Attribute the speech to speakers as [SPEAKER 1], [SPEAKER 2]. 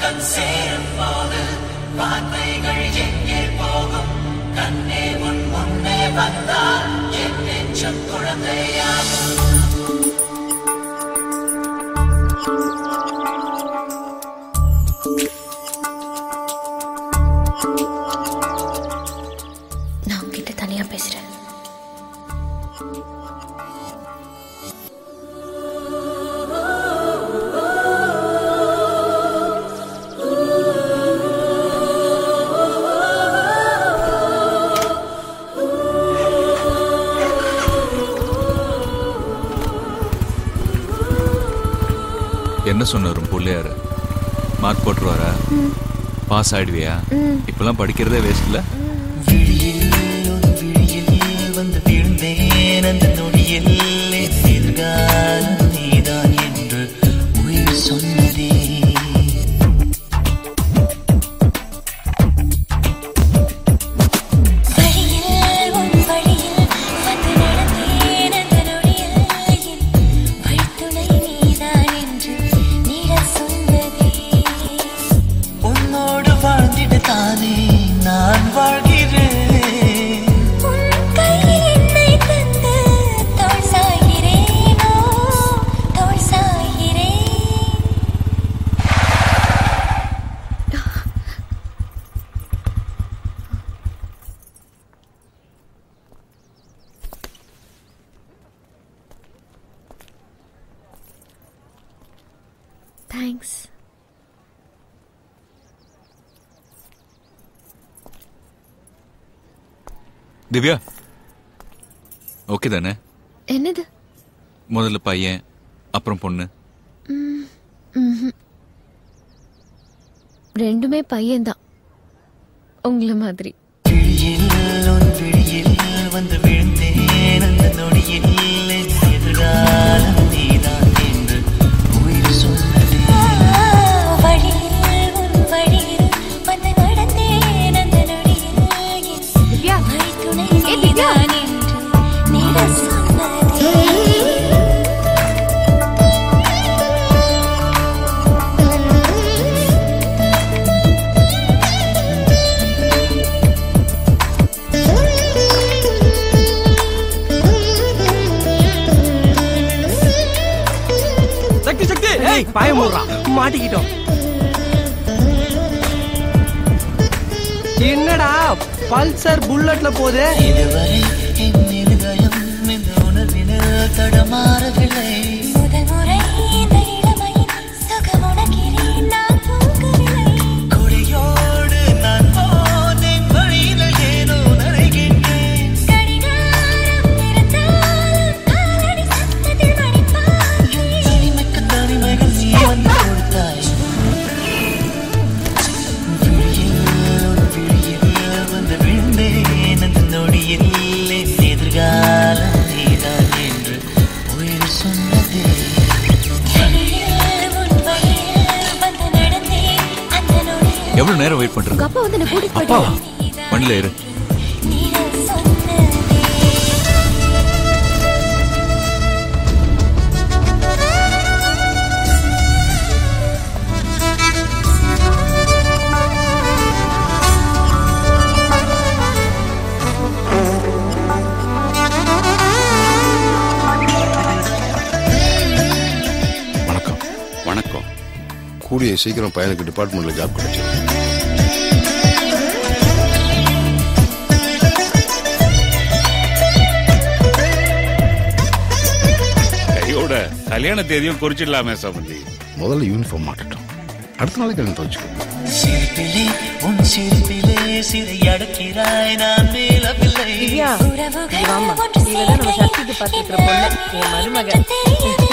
[SPEAKER 1] கண் சேரும் போது வார்த்தைகள் எங்கே போகும்? கண்ணே உன் முன்னே வந்தால் என் நெஞ்சம் குழந்தையாகும்.
[SPEAKER 2] நான் உங்ககிட்ட தனியா பேசுறேன்.
[SPEAKER 3] என்ன சொன்னாரும் பிள்ளையாரு? மார்க் போட்டுருவாரா? பாஸ் ஆயிடுவியா? இப்பெல்லாம் படிக்கிறதே வேஸ்ட்ல.
[SPEAKER 1] வந்து விழுந்தேன் அந்த நொடியில் எதிர்காலம் நீதான் என்று உயிர் சொன்னதே. உன்னோடு வாழ்ந்திட தானே நான் வாழ்கிறேன்.
[SPEAKER 2] தேங்க்ஸ்.
[SPEAKER 3] திவ்யா, ஓகே தானே?
[SPEAKER 2] என்னது?
[SPEAKER 3] முதல்ல பையன், அப்புறம் பொண்ணு.
[SPEAKER 2] ரெண்டுமே பையன்தான், உங்களை மாதிரி.
[SPEAKER 1] வந்து விழுந்தேன் அந்த நொடியில் எதிர்காலம் நீதான் என்று உயிர் சொன்னதே. வந்து நடந்தேன் அந்த நொடியில் துணை நீதான் என்று நீட சொன்னதே.
[SPEAKER 4] சக்தி சக்தி, ஏய் பாய மூடுறான், மாட்டிக்கிட்டோம். என்னடா பல்சர் புல்லட்ல போதே?
[SPEAKER 1] இதுவரை என் இருதயம் இந்த உணர்வினில் தடமாறவில்லை. முதல் முறை இந்த இளமையின் சுகம் உணர்கிறேன், நான் தூங்கவில்லை. கொடியோடு நான் போனேன், வழியில் ஏதோ நடைகின்றேன். கடிகாரம் நிறுத்தாலும் காலடி சத்தத்தில் மணிப்பாய். தனிமைக்கு தனிமைகள் நீ வந்து கொடுத்தாய். வந்து விழுந்தேன் அந்த நொடியில் எதிர்காலம் நீதான் என்று உயிர் சொன்னதே.
[SPEAKER 3] எவ்வளவு நேரம் வெயிட் பண்றது?
[SPEAKER 2] அப்பா வந்து என்ன கூட்டிட்டு
[SPEAKER 3] அப்பா
[SPEAKER 2] போயிட்டு
[SPEAKER 3] வண்டியில இரு.
[SPEAKER 5] கூடிய சீக்கிரம் பையனுக்கு டிபார்ட்மெண்ட்ல ஜாப் கிடைச்சது.
[SPEAKER 6] கையோட கல்யாண தேதியும் குறிச்சிடலாமே சம்பந்தி.
[SPEAKER 5] முதல்ல யூனிஃபார்ம் மாட்டட்டும், அடுத்த நாளைக்கு கல்யாணம் துவச்சுக்கோ.
[SPEAKER 1] சிரிப்பிலே உன் சிரிப்பிலே சிறை அடக்கிறாய், நான் மேலவில்லை.
[SPEAKER 7] திவ்யா, வாமா, இவதான் நம்ம சக்திக்கு பார்த்துக்கிற பொண்ணு, என் மருமக.